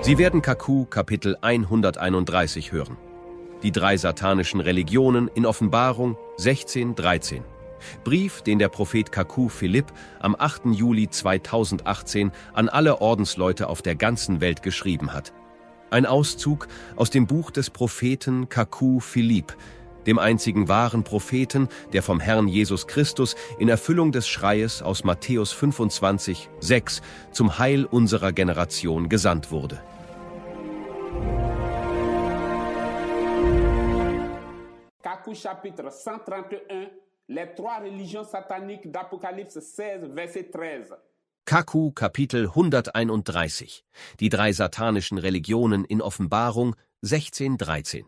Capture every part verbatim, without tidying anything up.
Sie werden Kaku Kapitel hunderteinunddreißig hören. Die drei satanischen Religionen in Offenbarung sechzehn dreizehn. Brief, den der Prophet Kaku Philipp am achten Juli zweitausendachtzehn an alle Ordensleute auf der ganzen Welt geschrieben hat. Ein Auszug aus dem Buch des Propheten Kaku Philipp, dem einzigen wahren Propheten, der vom Herrn Jesus Christus in Erfüllung des Schreies aus Matthäus fünfundzwanzig sechs zum Heil unserer Generation gesandt wurde. Kaku chapitre cent trente et un, les trois religions sataniques d'Apocalypse seize, verset treize. Kaku Kapitel hunderteinunddreißig. Die drei satanischen Religionen in Offenbarung sechzehn dreizehn.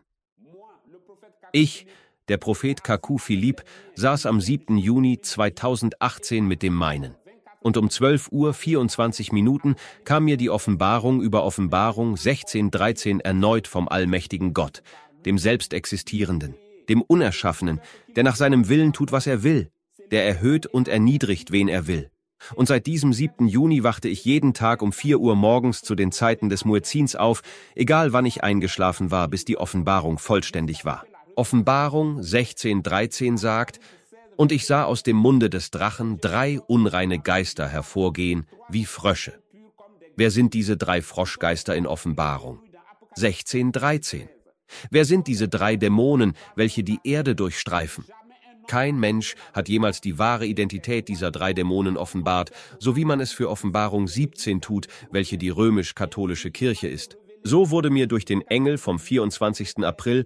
Ich, der Prophet Kaku Philipp, saß am siebten Juni zweitausendachtzehn mit dem meinen. Und um zwölf Uhr vierundzwanzig Minuten kam mir die Offenbarung über Offenbarung sechzehn dreizehn erneut vom allmächtigen Gott, dem Selbstexistierenden, dem Unerschaffenen, der nach seinem Willen tut, was er will, der erhöht und erniedrigt, wen er will. Und seit diesem siebten Juni wachte ich jeden Tag um vier Uhr morgens zu den Zeiten des Muezzins auf, egal wann ich eingeschlafen war, bis die Offenbarung vollständig war. Offenbarung sechzehn dreizehn sagt: Und ich sah aus dem Munde des Drachen drei unreine Geister hervorgehen, wie Frösche. Wer sind diese drei Froschgeister in Offenbarung? sechzehn dreizehn. Wer sind diese drei Dämonen, welche die Erde durchstreifen? Kein Mensch hat jemals die wahre Identität dieser drei Dämonen offenbart, so wie man es für Offenbarung siebzehn tut, welche die römisch-katholische Kirche ist. So wurde mir durch den Engel vom vierundzwanzigsten April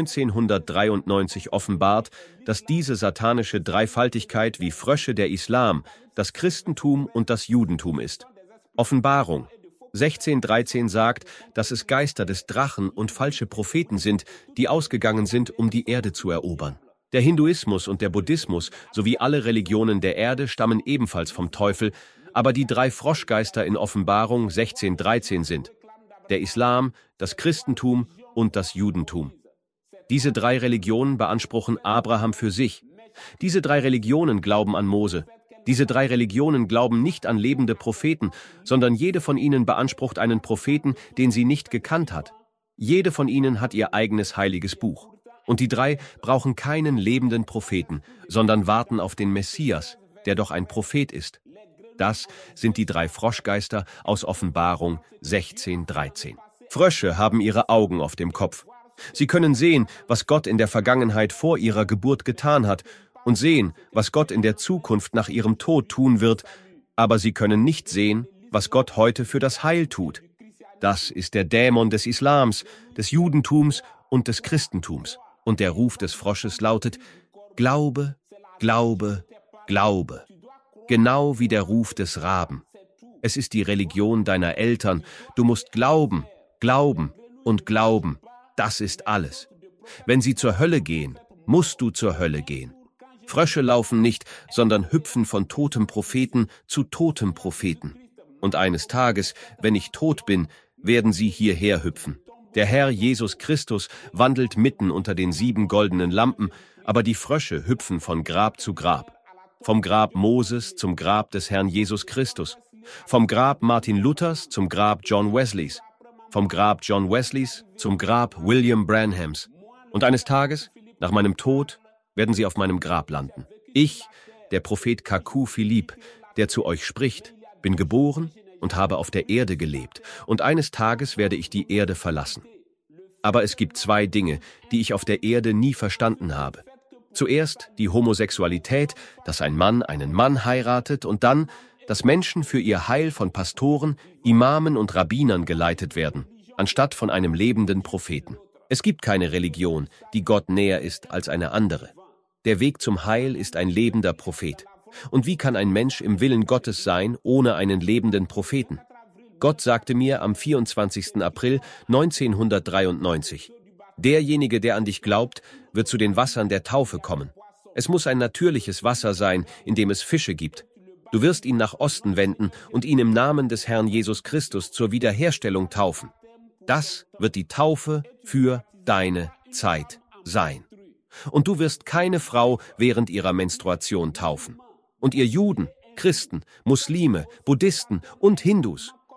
neunzehnhundertdreiundneunzig offenbart, dass diese satanische Dreifaltigkeit wie Frösche der Islam, das Christentum und das Judentum ist. Offenbarung sechzehn dreizehn sagt, dass es Geister des Drachen und falsche Propheten sind, die ausgegangen sind, um die Erde zu erobern. Der Hinduismus und der Buddhismus sowie alle Religionen der Erde stammen ebenfalls vom Teufel, aber die drei Froschgeister in Offenbarung sechzehn dreizehn sind der Islam, das Christentum und das Judentum. Diese drei Religionen beanspruchen Abraham für sich. Diese drei Religionen glauben an Mose. Diese drei Religionen glauben nicht an lebende Propheten, sondern jede von ihnen beansprucht einen Propheten, den sie nicht gekannt hat. Jede von ihnen hat ihr eigenes heiliges Buch. Und die drei brauchen keinen lebenden Propheten, sondern warten auf den Messias, der doch ein Prophet ist. Das sind die drei Froschgeister aus Offenbarung sechzehn dreizehn. Frösche haben ihre Augen auf dem Kopf. Sie können sehen, was Gott in der Vergangenheit vor ihrer Geburt getan hat und sehen, was Gott in der Zukunft nach ihrem Tod tun wird, aber sie können nicht sehen, was Gott heute für das Heil tut. Das ist der Dämon des Islams, des Judentums und des Christentums. Und der Ruf des Frosches lautet: Glaube, Glaube, Glaube. Genau wie der Ruf des Raben. Es ist die Religion deiner Eltern. Du musst glauben, glauben und glauben. Das ist alles. Wenn sie zur Hölle gehen, musst du zur Hölle gehen. Frösche laufen nicht, sondern hüpfen von totem Propheten zu totem Propheten. Und eines Tages, wenn ich tot bin, werden sie hierher hüpfen. Der Herr Jesus Christus wandelt mitten unter den sieben goldenen Lampen, aber die Frösche hüpfen von Grab zu Grab. Vom Grab Moses zum Grab des Herrn Jesus Christus. Vom Grab Martin Luthers zum Grab John Wesleys. Vom Grab John Wesleys zum Grab William Branhams. Und eines Tages, nach meinem Tod, werden sie auf meinem Grab landen. Ich, der Prophet Kaku Philipp, der zu euch spricht, bin geboren und habe auf der Erde gelebt, und eines Tages werde ich die Erde verlassen. Aber es gibt zwei Dinge, die ich auf der Erde nie verstanden habe. Zuerst die Homosexualität, dass ein Mann einen Mann heiratet, und dann, dass Menschen für ihr Heil von Pastoren, Imamen und Rabbinern geleitet werden, anstatt von einem lebenden Propheten. Es gibt keine Religion, die Gott näher ist als eine andere. Der Weg zum Heil ist ein lebender Prophet. Und wie kann ein Mensch im Willen Gottes sein, ohne einen lebenden Propheten? Gott sagte mir am vierundzwanzigsten April neunzehnhundertdreiundneunzig, derjenige, der an dich glaubt, wird zu den Wassern der Taufe kommen. Es muss ein natürliches Wasser sein, in dem es Fische gibt. Du wirst ihn nach Osten wenden und ihn im Namen des Herrn Jesus Christus zur Wiederherstellung taufen. Das wird die Taufe für deine Zeit sein. Und du wirst keine Frau während ihrer Menstruation taufen. Und ihr Juden, Christen, Muslime, Buddhisten und Hindus,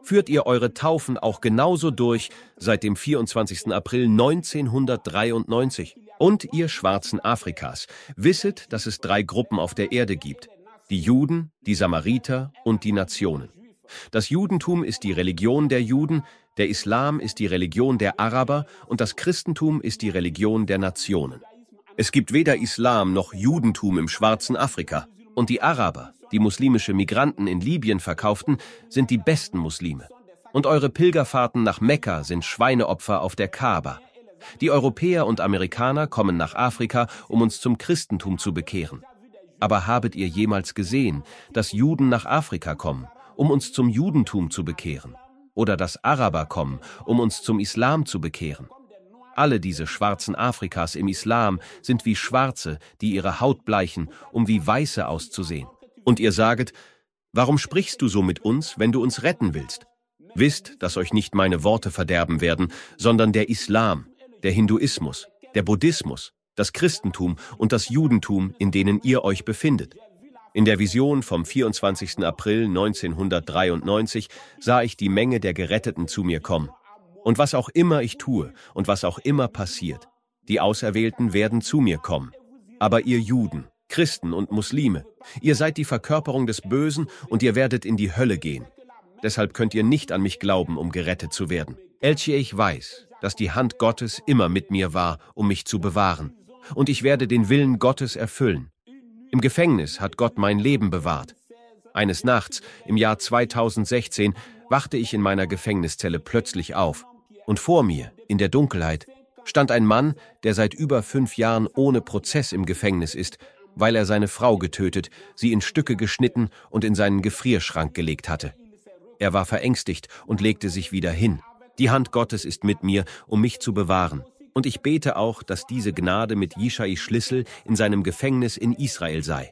Führt ihr eure Taufen auch genauso durch seit dem vierundzwanzigsten April neunzehnhundertdreiundneunzig? Und ihr Schwarzen Afrikas, wisset, dass es drei Gruppen auf der Erde gibt: die Juden, die Samariter und die Nationen. Das Judentum ist die Religion der Juden, der Islam ist die Religion der Araber und das Christentum ist die Religion der Nationen. Es gibt weder Islam noch Judentum im Schwarzen Afrika. Und die Araber, die muslimische Migranten in Libyen verkauften, sind die besten Muslime. Und eure Pilgerfahrten nach Mekka sind Schweineopfer auf der Kaaba. Die Europäer und Amerikaner kommen nach Afrika, um uns zum Christentum zu bekehren. Aber habet ihr jemals gesehen, dass Juden nach Afrika kommen, um uns zum Judentum zu bekehren? Oder dass Araber kommen, um uns zum Islam zu bekehren? Alle diese Schwarzen Afrikas im Islam sind wie Schwarze, die ihre Haut bleichen, um wie Weiße auszusehen. Und ihr saget: Warum sprichst du so mit uns, wenn du uns retten willst? Wisst, dass euch nicht meine Worte verderben werden, sondern der Islam, der Hinduismus, der Buddhismus, das Christentum und das Judentum, in denen ihr euch befindet. In der Vision vom vierundzwanzigsten April neunzehnhundertdreiundneunzig sah ich die Menge der Geretteten zu mir kommen. Und was auch immer ich tue und was auch immer passiert, die Auserwählten werden zu mir kommen. Aber ihr Juden, Christen und Muslime, ihr seid die Verkörperung des Bösen und ihr werdet in die Hölle gehen. Deshalb könnt ihr nicht an mich glauben, um gerettet zu werden. Elche, ich weiß, dass die Hand Gottes immer mit mir war, um mich zu bewahren. Und ich werde den Willen Gottes erfüllen. Im Gefängnis hat Gott mein Leben bewahrt. Eines Nachts, im Jahr zweitausendsechzehn, wachte ich in meiner Gefängniszelle plötzlich auf. Und vor mir, in der Dunkelheit, stand ein Mann, der seit über fünf Jahren ohne Prozess im Gefängnis ist, weil er seine Frau getötet, sie in Stücke geschnitten und in seinen Gefrierschrank gelegt hatte. Er war verängstigt und legte sich wieder hin. Die Hand Gottes ist mit mir, um mich zu bewahren. Und ich bete auch, dass diese Gnade mit Jischai Schlüssel in seinem Gefängnis in Israel sei.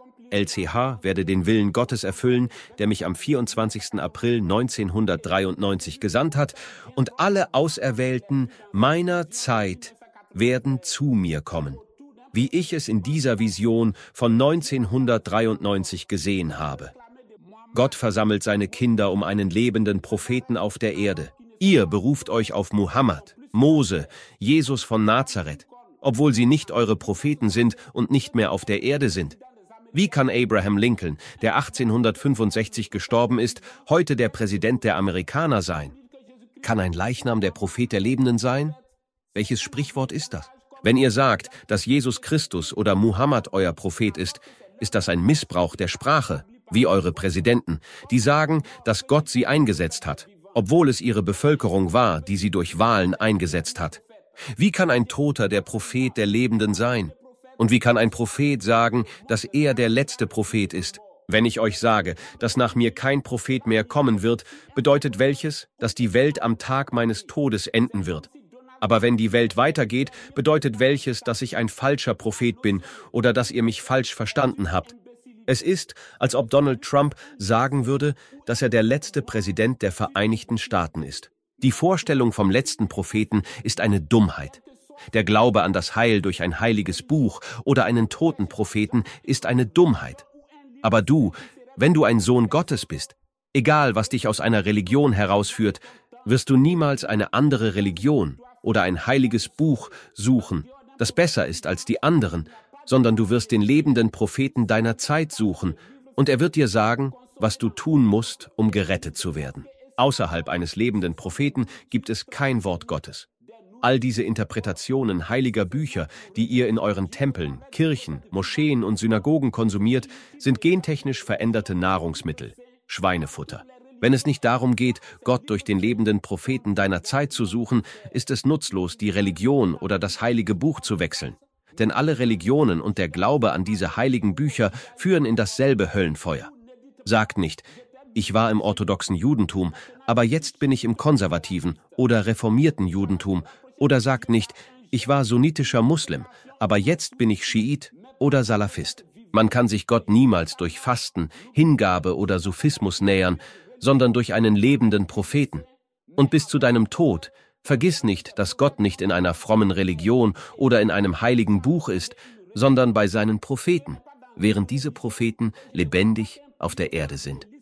L C H werde den Willen Gottes erfüllen, der mich am vierundzwanzigsten April neunzehnhundertdreiundneunzig gesandt hat, und alle Auserwählten meiner Zeit werden zu mir kommen, wie ich es in dieser Vision von neunzehnhundertdreiundneunzig gesehen habe. Gott versammelt seine Kinder um einen lebenden Propheten auf der Erde. Ihr beruft euch auf Muhammad, Mose, Jesus von Nazareth, obwohl sie nicht eure Propheten sind und nicht mehr auf der Erde sind. Wie kann Abraham Lincoln, der achtzehnhundertfünfundsechzig gestorben ist, heute der Präsident der Amerikaner sein? Kann ein Leichnam der Prophet der Lebenden sein? Welches Sprichwort ist das? Wenn ihr sagt, dass Jesus Christus oder Muhammad euer Prophet ist, ist das ein Missbrauch der Sprache, wie eure Präsidenten, die sagen, dass Gott sie eingesetzt hat, obwohl es ihre Bevölkerung war, die sie durch Wahlen eingesetzt hat. Wie kann ein Toter der Prophet der Lebenden sein? Und wie kann ein Prophet sagen, dass er der letzte Prophet ist? Wenn ich euch sage, dass nach mir kein Prophet mehr kommen wird, bedeutet welches, dass die Welt am Tag meines Todes enden wird. Aber wenn die Welt weitergeht, bedeutet welches, dass ich ein falscher Prophet bin oder dass ihr mich falsch verstanden habt. Es ist, als ob Donald Trump sagen würde, dass er der letzte Präsident der Vereinigten Staaten ist. Die Vorstellung vom letzten Propheten ist eine Dummheit. Der Glaube an das Heil durch ein heiliges Buch oder einen toten Propheten ist eine Dummheit. Aber du, wenn du ein Sohn Gottes bist, egal was dich aus einer Religion herausführt, wirst du niemals eine andere Religion oder ein heiliges Buch suchen, das besser ist als die anderen, sondern du wirst den lebenden Propheten deiner Zeit suchen, und er wird dir sagen, was du tun musst, um gerettet zu werden. Außerhalb eines lebenden Propheten gibt es kein Wort Gottes. All diese Interpretationen heiliger Bücher, die ihr in euren Tempeln, Kirchen, Moscheen und Synagogen konsumiert, sind gentechnisch veränderte Nahrungsmittel, Schweinefutter. Wenn es nicht darum geht, Gott durch den lebenden Propheten deiner Zeit zu suchen, ist es nutzlos, die Religion oder das heilige Buch zu wechseln. Denn alle Religionen und der Glaube an diese heiligen Bücher führen in dasselbe Höllenfeuer. Sagt nicht, ich war im orthodoxen Judentum, aber jetzt bin ich im konservativen oder reformierten Judentum. Oder sagt nicht, ich war sunnitischer Muslim, aber jetzt bin ich Schiit oder Salafist. Man kann sich Gott niemals durch Fasten, Hingabe oder Sufismus nähern, sondern durch einen lebenden Propheten. Und bis zu deinem Tod, vergiss nicht, dass Gott nicht in einer frommen Religion oder in einem heiligen Buch ist, sondern bei seinen Propheten, während diese Propheten lebendig auf der Erde sind.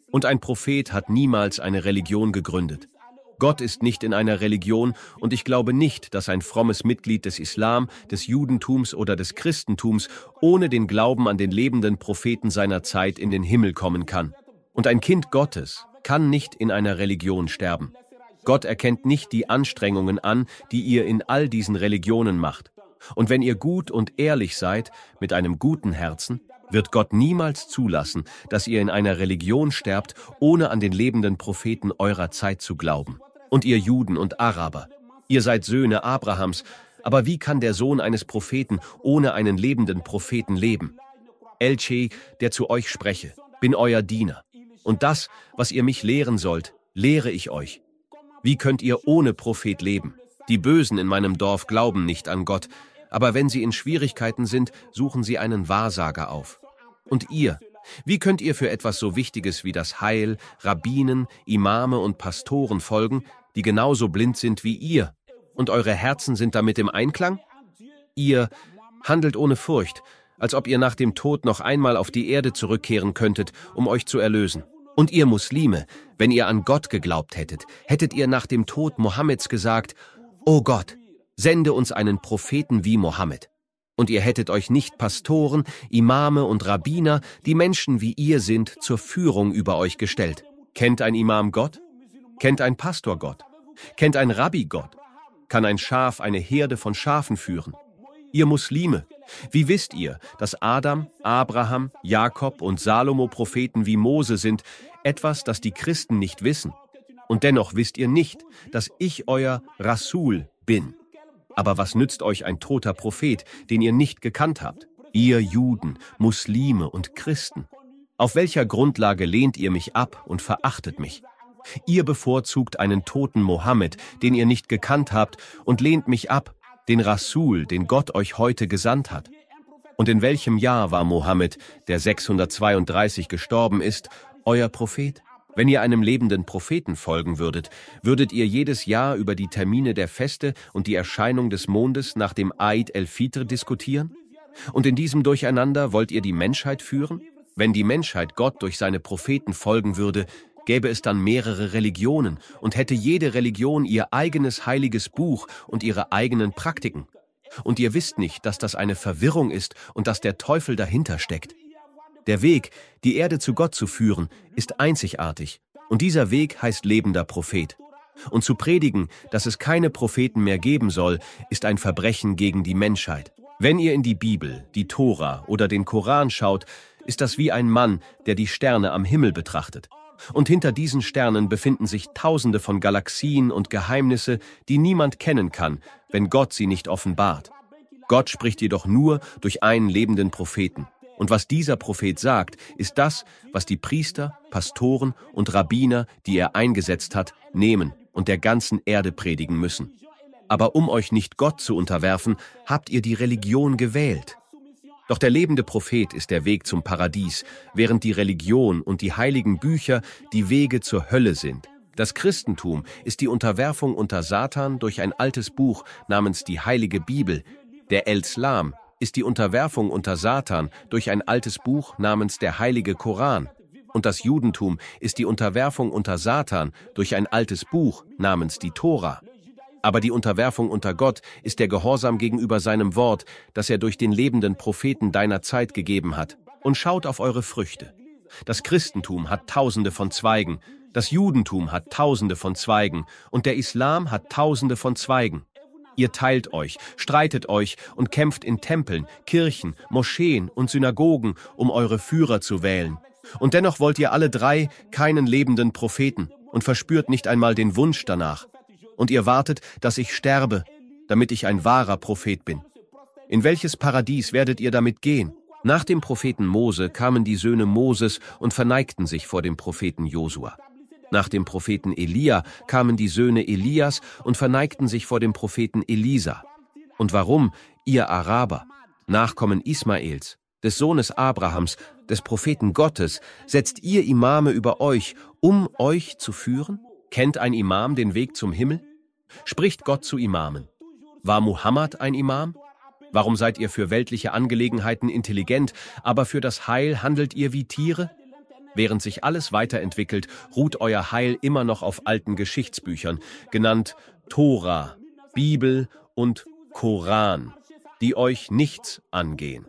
Und ein Prophet hat niemals eine Religion gegründet. Gott ist nicht in einer Religion und ich glaube nicht, dass ein frommes Mitglied des Islam, des Judentums oder des Christentums ohne den Glauben an den lebenden Propheten seiner Zeit in den Himmel kommen kann. Und ein Kind Gottes kann nicht in einer Religion sterben. Gott erkennt nicht die Anstrengungen an, die ihr in all diesen Religionen macht. Und wenn ihr gut und ehrlich seid, mit einem guten Herzen, wird Gott niemals zulassen, dass ihr in einer Religion sterbt, ohne an den lebenden Propheten eurer Zeit zu glauben. Und ihr Juden und Araber, ihr seid Söhne Abrahams, aber wie kann der Sohn eines Propheten ohne einen lebenden Propheten leben? Elche, der zu euch spreche, bin euer Diener. Und das, was ihr mich lehren sollt, lehre ich euch. Wie könnt ihr ohne Prophet leben? Die Bösen in meinem Dorf glauben nicht an Gott, aber wenn sie in Schwierigkeiten sind, suchen sie einen Wahrsager auf. Und ihr, wie könnt ihr für etwas so Wichtiges wie das Heil, Rabbinen, Imame und Pastoren folgen, die genauso blind sind wie ihr? Und eure Herzen sind damit im Einklang? Ihr handelt ohne Furcht, als ob ihr nach dem Tod noch einmal auf die Erde zurückkehren könntet, um euch zu erlösen. Und ihr Muslime, wenn ihr an Gott geglaubt hättet, hättet ihr nach dem Tod Mohammeds gesagt, »O Gott, sende uns einen Propheten wie Mohammed.« Und ihr hättet euch nicht Pastoren, Imame und Rabbiner, die Menschen wie ihr sind, zur Führung über euch gestellt. Kennt ein Imam Gott? Kennt ein Pastor Gott? Kennt ein Rabbi Gott? Kann ein Schaf eine Herde von Schafen führen? Ihr Muslime, wie wisst ihr, dass Adam, Abraham, Jakob und Salomo Propheten wie Mose sind, etwas, das die Christen nicht wissen? Und dennoch wisst ihr nicht, dass ich euer Rasul bin. Aber was nützt euch ein toter Prophet, den ihr nicht gekannt habt? Ihr Juden, Muslime und Christen. Auf welcher Grundlage lehnt ihr mich ab und verachtet mich? Ihr bevorzugt einen toten Mohammed, den ihr nicht gekannt habt, und lehnt mich ab, den Rasul, den Gott euch heute gesandt hat. Und in welchem Jahr war Mohammed, der sechshundertzweiunddreißig gestorben ist, euer Prophet? Wenn ihr einem lebenden Propheten folgen würdet, würdet ihr jedes Jahr über die Termine der Feste und die Erscheinung des Mondes nach dem Eid el-Fitr diskutieren? Und in diesem Durcheinander wollt ihr die Menschheit führen? Wenn die Menschheit Gott durch seine Propheten folgen würde, gäbe es dann mehrere Religionen und hätte jede Religion ihr eigenes heiliges Buch und ihre eigenen Praktiken. Und ihr wisst nicht, dass das eine Verwirrung ist und dass der Teufel dahinter steckt. Der Weg, die Erde zu Gott zu führen, ist einzigartig. Und dieser Weg heißt lebender Prophet. Und zu predigen, dass es keine Propheten mehr geben soll, ist ein Verbrechen gegen die Menschheit. Wenn ihr in die Bibel, die Tora oder den Koran schaut, ist das wie ein Mann, der die Sterne am Himmel betrachtet. Und hinter diesen Sternen befinden sich Tausende von Galaxien und Geheimnisse, die niemand kennen kann, wenn Gott sie nicht offenbart. Gott spricht jedoch nur durch einen lebenden Propheten. Und was dieser Prophet sagt, ist das, was die Priester, Pastoren und Rabbiner, die er eingesetzt hat, nehmen und der ganzen Erde predigen müssen. Aber um euch nicht Gott zu unterwerfen, habt ihr die Religion gewählt. Doch der lebende Prophet ist der Weg zum Paradies, während die Religion und die heiligen Bücher die Wege zur Hölle sind. Das Christentum ist die Unterwerfung unter Satan durch ein altes Buch namens die Heilige Bibel. Der El-Islam ist die Unterwerfung unter Satan durch ein altes Buch namens der Heilige Koran. Und das Judentum ist die Unterwerfung unter Satan durch ein altes Buch namens die Tora. Aber die Unterwerfung unter Gott ist der Gehorsam gegenüber seinem Wort, das er durch den lebenden Propheten deiner Zeit gegeben hat. Und schaut auf eure Früchte. Das Christentum hat Tausende von Zweigen, das Judentum hat Tausende von Zweigen und der Islam hat Tausende von Zweigen. Ihr teilt euch, streitet euch und kämpft in Tempeln, Kirchen, Moscheen und Synagogen, um eure Führer zu wählen. Und dennoch wollt ihr alle drei keinen lebenden Propheten und verspürt nicht einmal den Wunsch danach. Und ihr wartet, dass ich sterbe, damit ich ein wahrer Prophet bin. In welches Paradies werdet ihr damit gehen? Nach dem Propheten Mose kamen die Söhne Moses und verneigten sich vor dem Propheten Josua. Nach dem Propheten Elia kamen die Söhne Elias und verneigten sich vor dem Propheten Elisa. Und warum, ihr Araber, Nachkommen Ismaels, des Sohnes Abrahams, des Propheten Gottes, setzt ihr Imame über euch, um euch zu führen? Kennt ein Imam den Weg zum Himmel? Spricht Gott zu Imamen? War Muhammad ein Imam? Warum seid ihr für weltliche Angelegenheiten intelligent, aber für das Heil handelt ihr wie Tiere? Während sich alles weiterentwickelt, ruht euer Heil immer noch auf alten Geschichtsbüchern, genannt Tora, Bibel und Koran, die euch nichts angehen.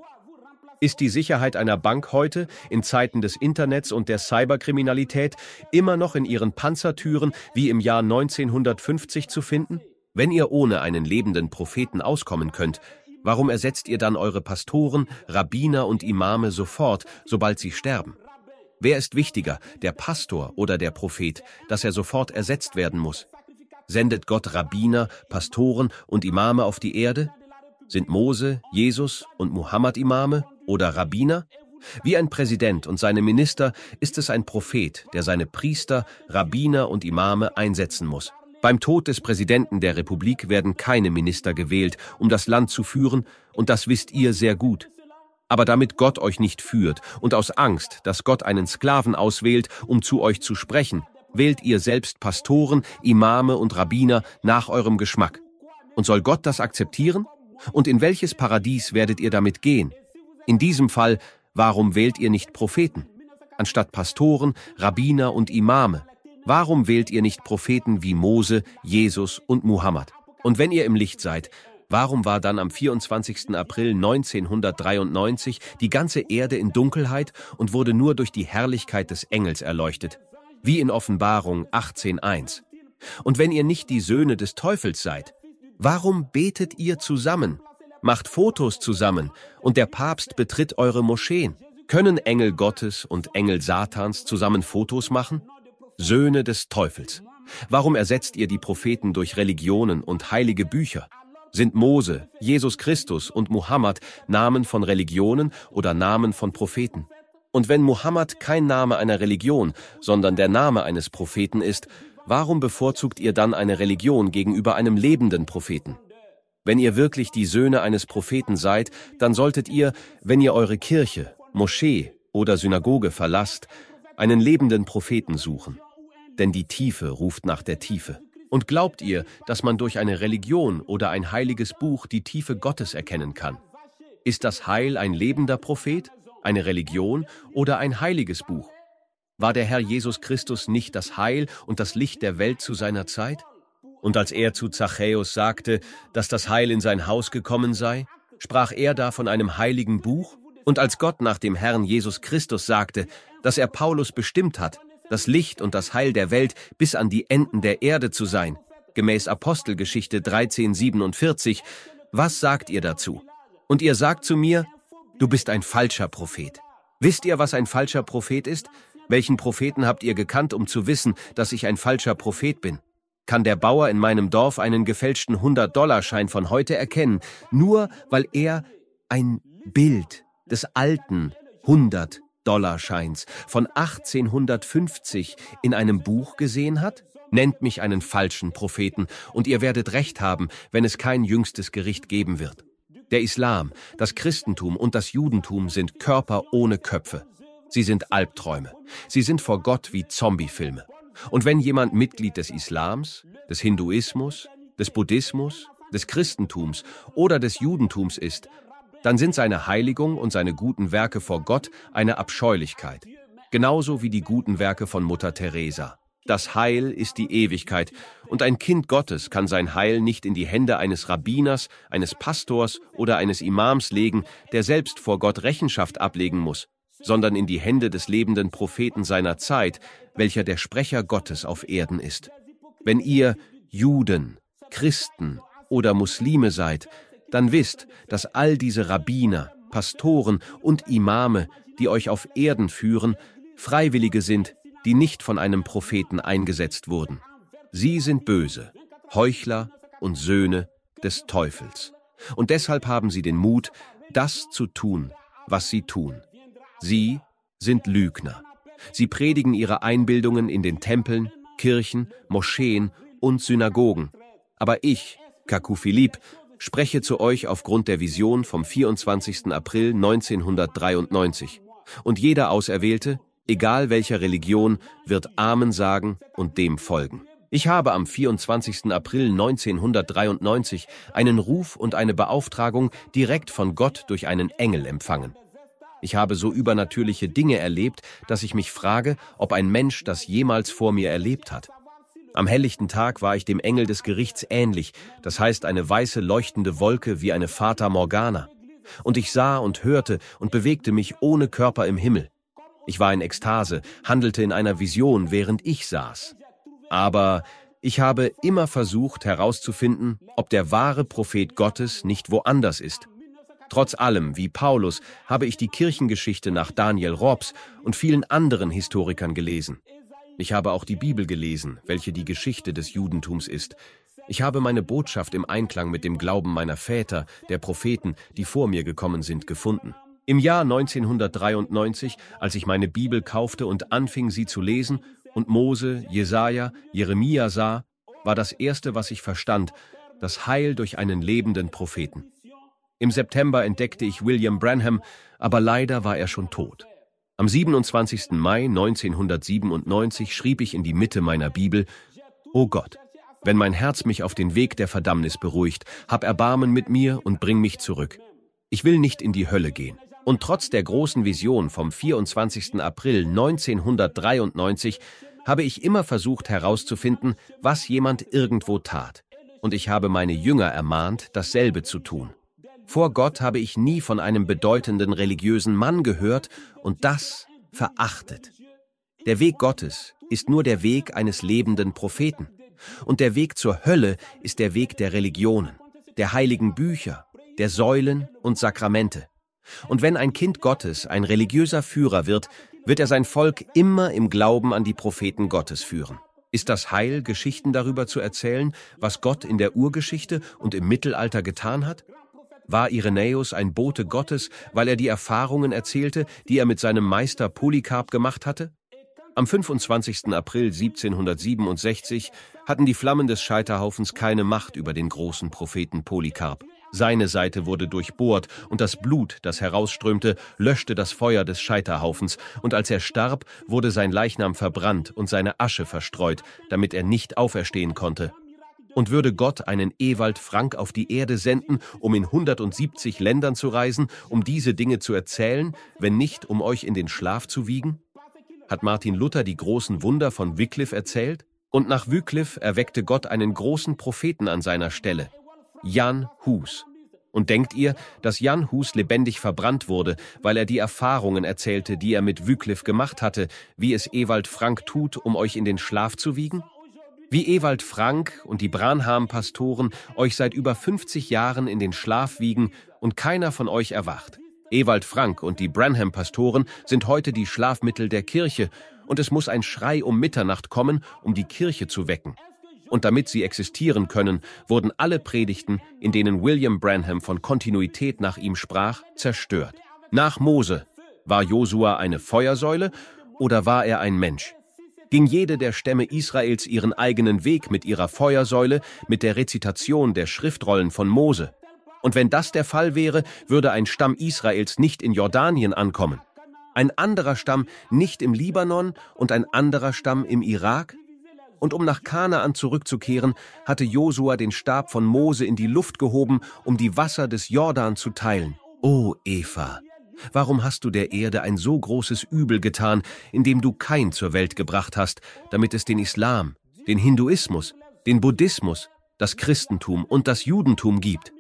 Ist die Sicherheit einer Bank heute, in Zeiten des Internets und der Cyberkriminalität, immer noch in ihren Panzertüren wie im Jahr neunzehnhundertfünfzig zu finden? Wenn ihr ohne einen lebenden Propheten auskommen könnt, warum ersetzt ihr dann eure Pastoren, Rabbiner und Imame sofort, sobald sie sterben? Wer ist wichtiger, der Pastor oder der Prophet, dass er sofort ersetzt werden muss? Sendet Gott Rabbiner, Pastoren und Imame auf die Erde? Sind Mose, Jesus und Muhammad Imame oder Rabbiner? Wie ein Präsident und seine Minister ist es ein Prophet, der seine Priester, Rabbiner und Imame einsetzen muss. Beim Tod des Präsidenten der Republik werden keine Minister gewählt, um das Land zu führen, und das wisst ihr sehr gut. Aber damit Gott euch nicht führt und aus Angst, dass Gott einen Sklaven auswählt, um zu euch zu sprechen, wählt ihr selbst Pastoren, Imame und Rabbiner nach eurem Geschmack. Und soll Gott das akzeptieren? Und in welches Paradies werdet ihr damit gehen? In diesem Fall, warum wählt ihr nicht Propheten? Anstatt Pastoren, Rabbiner und Imame. Warum wählt ihr nicht Propheten wie Mose, Jesus und Muhammad? Und wenn ihr im Licht seid, warum war dann am vierundzwanzigsten April neunzehnhundertdreiundneunzig die ganze Erde in Dunkelheit und wurde nur durch die Herrlichkeit des Engels erleuchtet? Wie in Offenbarung achtzehn eins. Und wenn ihr nicht die Söhne des Teufels seid, warum betet ihr zusammen? Macht Fotos zusammen und der Papst betritt eure Moscheen. Können Engel Gottes und Engel Satans zusammen Fotos machen? Söhne des Teufels. Warum ersetzt ihr die Propheten durch Religionen und heilige Bücher? Sind Mose, Jesus Christus und Muhammad Namen von Religionen oder Namen von Propheten? Und wenn Muhammad kein Name einer Religion, sondern der Name eines Propheten ist, warum bevorzugt ihr dann eine Religion gegenüber einem lebenden Propheten? Wenn ihr wirklich die Söhne eines Propheten seid, dann solltet ihr, wenn ihr eure Kirche, Moschee oder Synagoge verlasst, einen lebenden Propheten suchen. Denn die Tiefe ruft nach der Tiefe. Und glaubt ihr, dass man durch eine Religion oder ein heiliges Buch die Tiefe Gottes erkennen kann? Ist das Heil ein lebender Prophet, eine Religion oder ein heiliges Buch? War der Herr Jesus Christus nicht das Heil und das Licht der Welt zu seiner Zeit? Und als er zu Zachäus sagte, dass das Heil in sein Haus gekommen sei, sprach er da von einem heiligen Buch? Und als Gott nach dem Herrn Jesus Christus sagte, dass er Paulus bestimmt hat, das Licht und das Heil der Welt bis an die Enden der Erde zu sein, gemäß Apostelgeschichte dreizehn siebenundvierzig, was sagt ihr dazu? Und ihr sagt zu mir, du bist ein falscher Prophet. Wisst ihr, was ein falscher Prophet ist? Welchen Propheten habt ihr gekannt, um zu wissen, dass ich ein falscher Prophet bin? Kann der Bauer in meinem Dorf einen gefälschten hundert-Dollar-Schein von heute erkennen, nur weil er ein Bild des alten hundert-Dollar-Scheins von achtzehnhundertfünfzig in einem Buch gesehen hat? Nennt mich einen falschen Propheten, und ihr werdet recht haben, wenn es kein jüngstes Gericht geben wird. Der Islam, das Christentum und das Judentum sind Körper ohne Köpfe. Sie sind Albträume. Sie sind vor Gott wie Zombiefilme. Und wenn jemand Mitglied des Islams, des Hinduismus, des Buddhismus, des Christentums oder des Judentums ist, dann sind seine Heiligung und seine guten Werke vor Gott eine Abscheulichkeit. Genauso wie die guten Werke von Mutter Teresa. Das Heil ist die Ewigkeit, und ein Kind Gottes kann sein Heil nicht in die Hände eines Rabbiners, eines Pastors oder eines Imams legen, der selbst vor Gott Rechenschaft ablegen muss, sondern in die Hände des lebenden Propheten seiner Zeit, welcher der Sprecher Gottes auf Erden ist. Wenn ihr Juden, Christen oder Muslime seid, dann wisst, dass all diese Rabbiner, Pastoren und Imame, die euch auf Erden führen, Freiwillige sind, die nicht von einem Propheten eingesetzt wurden. Sie sind böse, Heuchler und Söhne des Teufels. Und deshalb haben sie den Mut, das zu tun, was sie tun. Sie sind Lügner. Sie predigen ihre Einbildungen in den Tempeln, Kirchen, Moscheen und Synagogen. Aber ich, Kaku Philipp, spreche zu euch aufgrund der Vision vom vierundzwanzigsten April neunzehnhundertdreiundneunzig. Und jeder Auserwählte, egal welcher Religion, wird Amen sagen und dem folgen. Ich habe am vierundzwanzigsten April neunzehnhundertdreiundneunzig einen Ruf und eine Beauftragung direkt von Gott durch einen Engel empfangen. Ich habe so übernatürliche Dinge erlebt, dass ich mich frage, ob ein Mensch das jemals vor mir erlebt hat. Am helllichten Tag war ich dem Engel des Gerichts ähnlich, das heißt eine weiße leuchtende Wolke wie eine Fata Morgana. Und ich sah und hörte und bewegte mich ohne Körper im Himmel. Ich war in Ekstase, handelte in einer Vision, während ich saß. Aber ich habe immer versucht herauszufinden, ob der wahre Prophet Gottes nicht woanders ist. Trotz allem, wie Paulus, habe ich die Kirchengeschichte nach Daniel Robbs und vielen anderen Historikern gelesen. Ich habe auch die Bibel gelesen, welche die Geschichte des Judentums ist. Ich habe meine Botschaft im Einklang mit dem Glauben meiner Väter, der Propheten, die vor mir gekommen sind, gefunden. Im Jahr neunzehnhundertdreiundneunzig, als ich meine Bibel kaufte und anfing, sie zu lesen, und Mose, Jesaja, Jeremia sah, war das Erste, was ich verstand, das Heil durch einen lebenden Propheten. Im September entdeckte ich William Branham, aber leider war er schon tot. Am siebenundzwanzigsten Mai neunzehnhundertsiebenundneunzig schrieb ich in die Mitte meiner Bibel: »O Gott, wenn mein Herz mich auf den Weg der Verdammnis beruhigt, hab Erbarmen mit mir und bring mich zurück. Ich will nicht in die Hölle gehen.« Und trotz der großen Vision vom vierundzwanzigsten April neunzehnhundertdreiundneunzig habe ich immer versucht herauszufinden, was jemand irgendwo tat. Und ich habe meine Jünger ermahnt, dasselbe zu tun. Vor Gott habe ich nie von einem bedeutenden religiösen Mann gehört und das verachtet. Der Weg Gottes ist nur der Weg eines lebenden Propheten. Und der Weg zur Hölle ist der Weg der Religionen, der heiligen Bücher, der Säulen und Sakramente. Und wenn ein Kind Gottes ein religiöser Führer wird, wird er sein Volk immer im Glauben an die Propheten Gottes führen. Ist das Heil, Geschichten darüber zu erzählen, was Gott in der Urgeschichte und im Mittelalter getan hat? War Irenäus ein Bote Gottes, weil er die Erfahrungen erzählte, die er mit seinem Meister Polycarp gemacht hatte? Am fünfundzwanzigsten April siebzehnhundertsiebenundsechzig hatten die Flammen des Scheiterhaufens keine Macht über den großen Propheten Polycarp. Seine Seite wurde durchbohrt und das Blut, das herausströmte, löschte das Feuer des Scheiterhaufens, und als er starb, wurde sein Leichnam verbrannt und seine Asche verstreut, damit er nicht auferstehen konnte. Und würde Gott einen Ewald Frank auf die Erde senden, um in hundertsiebzig Ländern zu reisen, um diese Dinge zu erzählen, wenn nicht, um euch in den Schlaf zu wiegen? Hat Martin Luther die großen Wunder von Wycliffe erzählt? Und nach Wycliffe erweckte Gott einen großen Propheten an seiner Stelle, Jan Hus. Und denkt ihr, dass Jan Hus lebendig verbrannt wurde, weil er die Erfahrungen erzählte, die er mit Wycliffe gemacht hatte, wie es Ewald Frank tut, um euch in den Schlaf zu wiegen? Wie Ewald Frank und die Branham-Pastoren euch seit über fünfzig Jahren in den Schlaf wiegen und keiner von euch erwacht. Ewald Frank und die Branham-Pastoren sind heute die Schlafmittel der Kirche, und es muss ein Schrei um Mitternacht kommen, um die Kirche zu wecken. Und damit sie existieren können, wurden alle Predigten, in denen William Branham von Kontinuität nach ihm sprach, zerstört. Nach Mose, war Josua eine Feuersäule oder war er ein Mensch? Ging jede der Stämme Israels ihren eigenen Weg mit ihrer Feuersäule, mit der Rezitation der Schriftrollen von Mose? Und wenn das der Fall wäre, würde ein Stamm Israels nicht in Jordanien ankommen, ein anderer Stamm nicht im Libanon und ein anderer Stamm im Irak? Und um nach Kanaan zurückzukehren, hatte Josua den Stab von Mose in die Luft gehoben, um die Wasser des Jordan zu teilen. O Eva, warum hast du der Erde ein so großes Übel getan, indem du Kain zur Welt gebracht hast, damit es den Islam, den Hinduismus, den Buddhismus, das Christentum und das Judentum gibt?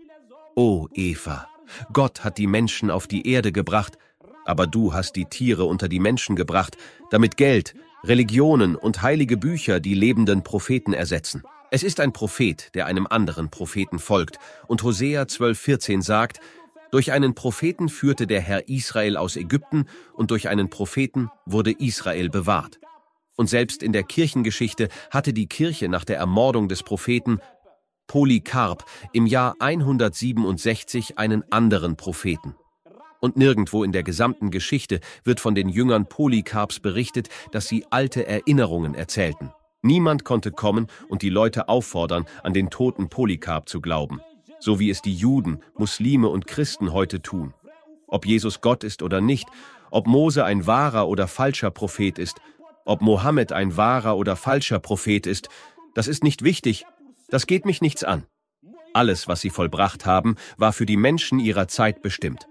O Eva, Gott hat die Menschen auf die Erde gebracht, aber du hast die Tiere unter die Menschen gebracht, damit Geld, Religionen und heilige Bücher die lebenden Propheten ersetzen. Es ist ein Prophet, der einem anderen Propheten folgt, und Hosea zwölf vierzehn sagt: Durch einen Propheten führte der Herr Israel aus Ägypten, und durch einen Propheten wurde Israel bewahrt. Und selbst in der Kirchengeschichte hatte die Kirche nach der Ermordung des Propheten Polycarp im Jahr hundertsiebenundsechzig einen anderen Propheten. Und nirgendwo in der gesamten Geschichte wird von den Jüngern Polycarps berichtet, dass sie alte Erinnerungen erzählten. Niemand konnte kommen und die Leute auffordern, an den toten Polycarp zu glauben, so wie es die Juden, Muslime und Christen heute tun. Ob Jesus Gott ist oder nicht, ob Mose ein wahrer oder falscher Prophet ist, ob Mohammed ein wahrer oder falscher Prophet ist, das ist nicht wichtig, das geht mich nichts an. Alles, was sie vollbracht haben, war für die Menschen ihrer Zeit bestimmt.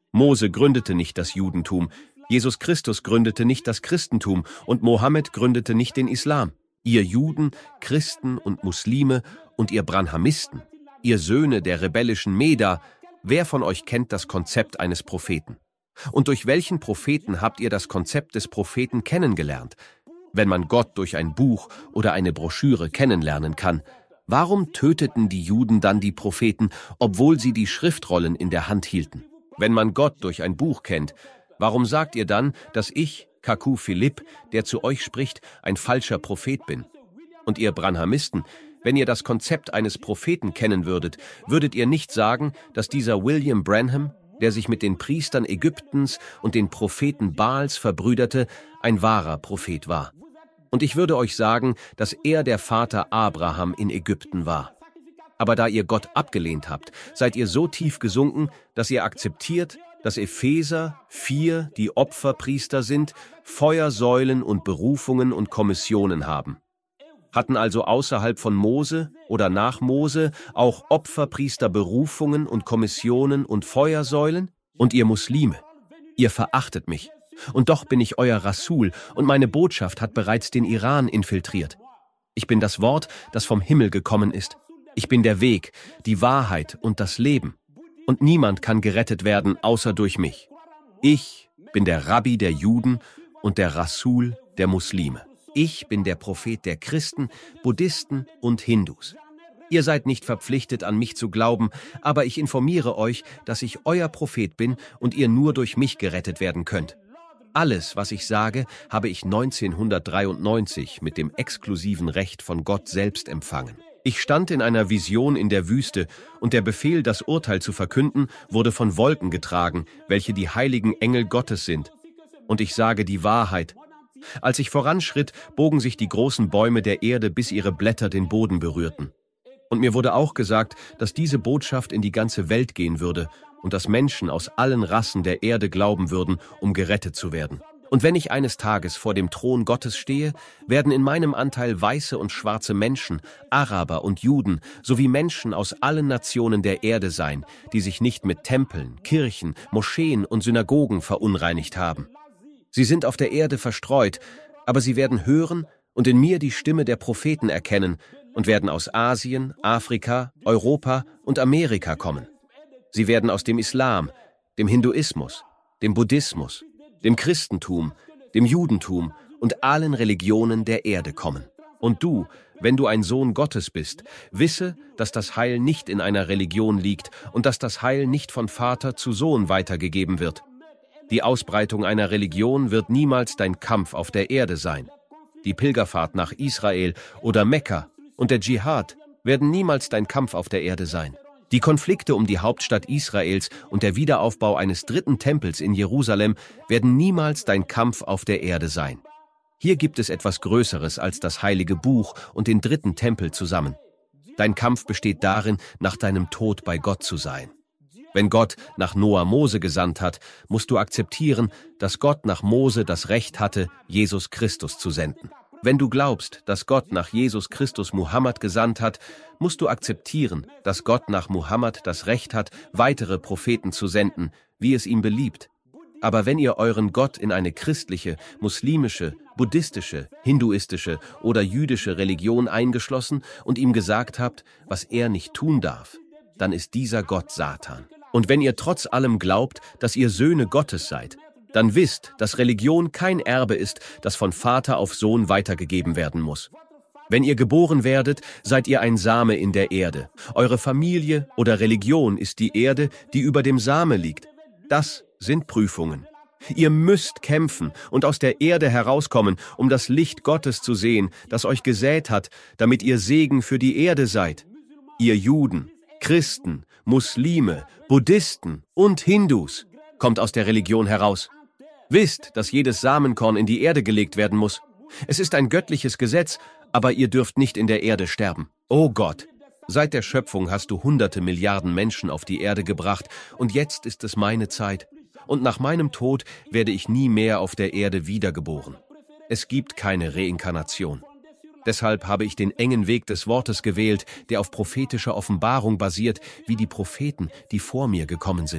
Mose gründete nicht das Judentum, Jesus Christus gründete nicht das Christentum und Mohammed gründete nicht den Islam. Ihr Juden, Christen und Muslime und ihr Branhamisten, ihr Söhne der rebellischen Meda, wer von euch kennt das Konzept eines Propheten? Und durch welchen Propheten habt ihr das Konzept des Propheten kennengelernt? Wenn man Gott durch ein Buch oder eine Broschüre kennenlernen kann, warum töteten die Juden dann die Propheten, obwohl sie die Schriftrollen in der Hand hielten? Wenn man Gott durch ein Buch kennt, warum sagt ihr dann, dass ich, Kaku Philipp, der zu euch spricht, ein falscher Prophet bin? Und ihr Branhamisten, wenn ihr das Konzept eines Propheten kennen würdet, würdet ihr nicht sagen, dass dieser William Branham, der sich mit den Priestern Ägyptens und den Propheten Baals verbrüderte, ein wahrer Prophet war. Und ich würde euch sagen, dass er der Vater Abraham in Ägypten war. Aber da ihr Gott abgelehnt habt, seid ihr so tief gesunken, dass ihr akzeptiert, dass Epheser vier die Opferpriester sind, Feuersäulen und Berufungen und Kommissionen haben. Hatten also außerhalb von Mose oder nach Mose auch Opferpriester Berufungen und Kommissionen und Feuersäulen? Und ihr Muslime, ihr verachtet mich. Und doch bin ich euer Rasul und meine Botschaft hat bereits den Iran infiltriert. Ich bin das Wort, das vom Himmel gekommen ist. Ich bin der Weg, die Wahrheit und das Leben. Und niemand kann gerettet werden, außer durch mich. Ich bin der Rabbi der Juden und der Rasul der Muslime. Ich bin der Prophet der Christen, Buddhisten und Hindus. Ihr seid nicht verpflichtet, an mich zu glauben, aber ich informiere euch, dass ich euer Prophet bin und ihr nur durch mich gerettet werden könnt. Alles, was ich sage, habe ich neunzehnhundertdreiundneunzig mit dem exklusiven Recht von Gott selbst empfangen. Ich stand in einer Vision in der Wüste und der Befehl, das Urteil zu verkünden, wurde von Wolken getragen, welche die heiligen Engel Gottes sind. Und ich sage die Wahrheit. Als ich voranschritt, bogen sich die großen Bäume der Erde, bis ihre Blätter den Boden berührten. Und mir wurde auch gesagt, dass diese Botschaft in die ganze Welt gehen würde und dass Menschen aus allen Rassen der Erde glauben würden, um gerettet zu werden. Und wenn ich eines Tages vor dem Thron Gottes stehe, werden in meinem Anteil weiße und schwarze Menschen, Araber und Juden, sowie Menschen aus allen Nationen der Erde sein, die sich nicht mit Tempeln, Kirchen, Moscheen und Synagogen verunreinigt haben. Sie sind auf der Erde verstreut, aber sie werden hören und in mir die Stimme der Propheten erkennen und werden aus Asien, Afrika, Europa und Amerika kommen. Sie werden aus dem Islam, dem Hinduismus, dem Buddhismus, dem Christentum, dem Judentum und allen Religionen der Erde kommen. Und du, wenn du ein Sohn Gottes bist, wisse, dass das Heil nicht in einer Religion liegt und dass das Heil nicht von Vater zu Sohn weitergegeben wird. Die Ausbreitung einer Religion wird niemals dein Kampf auf der Erde sein. Die Pilgerfahrt nach Israel oder Mekka und der Dschihad werden niemals dein Kampf auf der Erde sein. Die Konflikte um die Hauptstadt Israels und der Wiederaufbau eines dritten Tempels in Jerusalem werden niemals dein Kampf auf der Erde sein. Hier gibt es etwas Größeres als das heilige Buch und den dritten Tempel zusammen. Dein Kampf besteht darin, nach deinem Tod bei Gott zu sein. Wenn Gott nach Noah Mose gesandt hat, musst du akzeptieren, dass Gott nach Mose das Recht hatte, Jesus Christus zu senden. Wenn du glaubst, dass Gott nach Jesus Christus Muhammad gesandt hat, musst du akzeptieren, dass Gott nach Muhammad das Recht hat, weitere Propheten zu senden, wie es ihm beliebt. Aber wenn ihr euren Gott in eine christliche, muslimische, buddhistische, hinduistische oder jüdische Religion eingeschlossen und ihm gesagt habt, was er nicht tun darf, dann ist dieser Gott Satan. Und wenn ihr trotz allem glaubt, dass ihr Söhne Gottes seid, dann wisst, dass Religion kein Erbe ist, das von Vater auf Sohn weitergegeben werden muss. Wenn ihr geboren werdet, seid ihr ein Same in der Erde. Eure Familie oder Religion ist die Erde, die über dem Same liegt. Das sind Prüfungen. Ihr müsst kämpfen und aus der Erde herauskommen, um das Licht Gottes zu sehen, das euch gesät hat, damit ihr Segen für die Erde seid. Ihr Juden, Christen, Muslime, Buddhisten und Hindus, kommt aus der Religion heraus. Wisst, dass jedes Samenkorn in die Erde gelegt werden muss. Es ist ein göttliches Gesetz, aber ihr dürft nicht in der Erde sterben. Oh Gott, seit der Schöpfung hast du hunderte Milliarden Menschen auf die Erde gebracht und jetzt ist es meine Zeit. Und nach meinem Tod werde ich nie mehr auf der Erde wiedergeboren. Es gibt keine Reinkarnation. Deshalb habe ich den engen Weg des Wortes gewählt, der auf prophetischer Offenbarung basiert, wie die Propheten, die vor mir gekommen sind.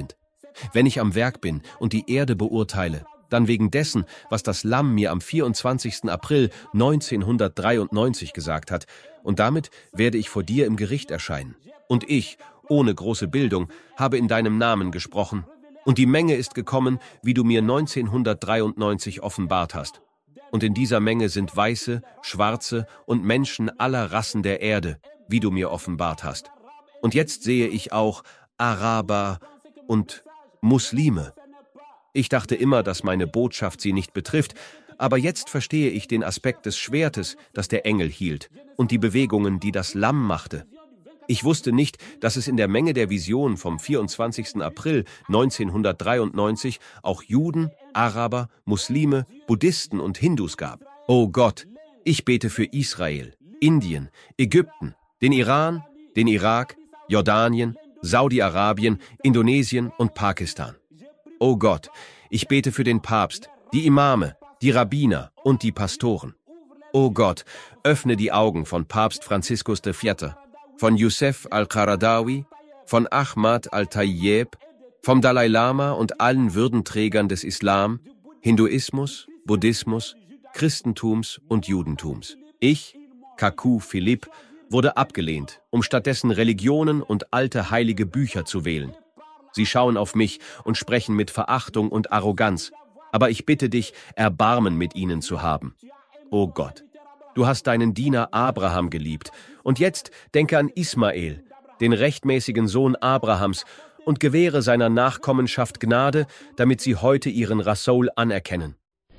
Wenn ich am Werk bin und die Erde beurteile, dann wegen dessen, was das Lamm mir am vierundzwanzigsten April neunzehnhundertdreiundneunzig gesagt hat, und damit werde ich vor dir im Gericht erscheinen. Und ich, ohne große Bildung, habe in deinem Namen gesprochen. Und die Menge ist gekommen, wie du mir neunzehnhundertdreiundneunzig offenbart hast. Und in dieser Menge sind Weiße, Schwarze und Menschen aller Rassen der Erde, wie du mir offenbart hast. Und jetzt sehe ich auch Araber und Muslime. Ich dachte immer, dass meine Botschaft sie nicht betrifft, aber jetzt verstehe ich den Aspekt des Schwertes, das der Engel hielt, und die Bewegungen, die das Lamm machte. Ich wusste nicht, dass es in der Menge der Vision vom vierundzwanzigsten April neunzehnhundertdreiundneunzig auch Juden, Araber, Muslime, Buddhisten und Hindus gab. O Gott, ich bete für Israel, Indien, Ägypten, den Iran, den Irak, Jordanien, Saudi-Arabien, Indonesien und Pakistan. O Gott, ich bete für den Papst, die Imame, die Rabbiner und die Pastoren. O Gott, öffne die Augen von Papst Franziskus der Vierte, von Youssef al-Qaradawi, von Ahmad al-Tayyib, vom Dalai Lama und allen Würdenträgern des Islam, Hinduismus, Buddhismus, Christentums und Judentums. Ich, Kaku Philipp, wurde abgelehnt, um stattdessen Religionen und alte heilige Bücher zu wählen. Sie schauen auf mich und sprechen mit Verachtung und Arroganz, aber ich bitte dich, Erbarmen mit ihnen zu haben. O Gott, du hast deinen Diener Abraham geliebt, und jetzt denke an Ismael, den rechtmäßigen Sohn Abrahams, und gewähre seiner Nachkommenschaft Gnade, damit sie heute ihren Rasul anerkennen.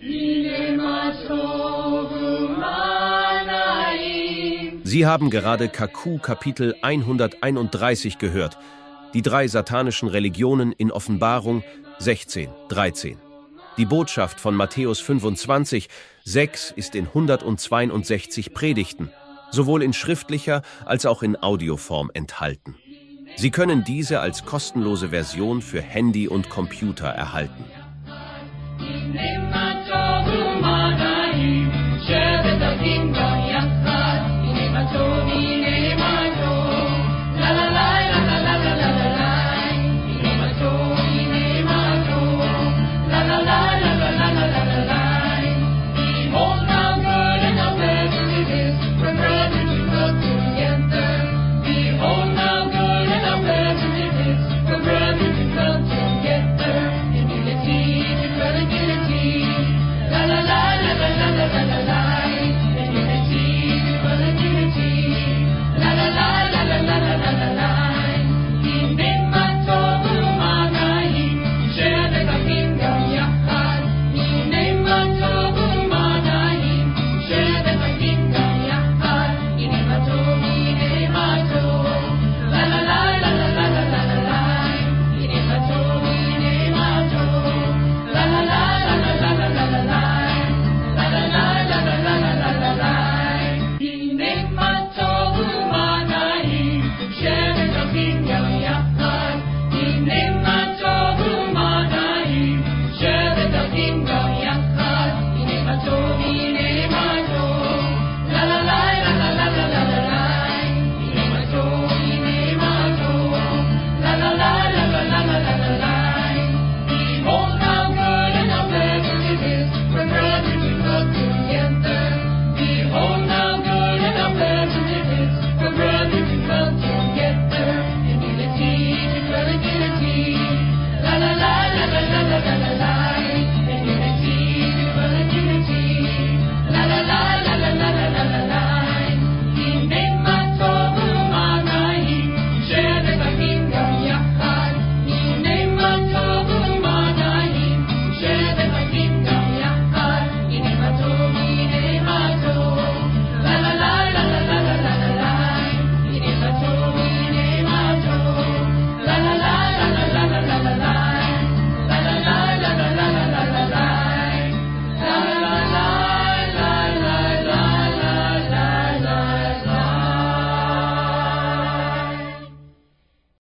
Sie haben gerade Kaku Kapitel hunderteinunddreißig gehört, die drei satanischen Religionen in Offenbarung sechzehn, dreizehn. Die Botschaft von Matthäus fünfundzwanzig, sechs ist in hundertzweiundsechzig Predigten, sowohl in schriftlicher als auch in Audioform enthalten. Sie können diese als kostenlose Version für Handy und Computer erhalten.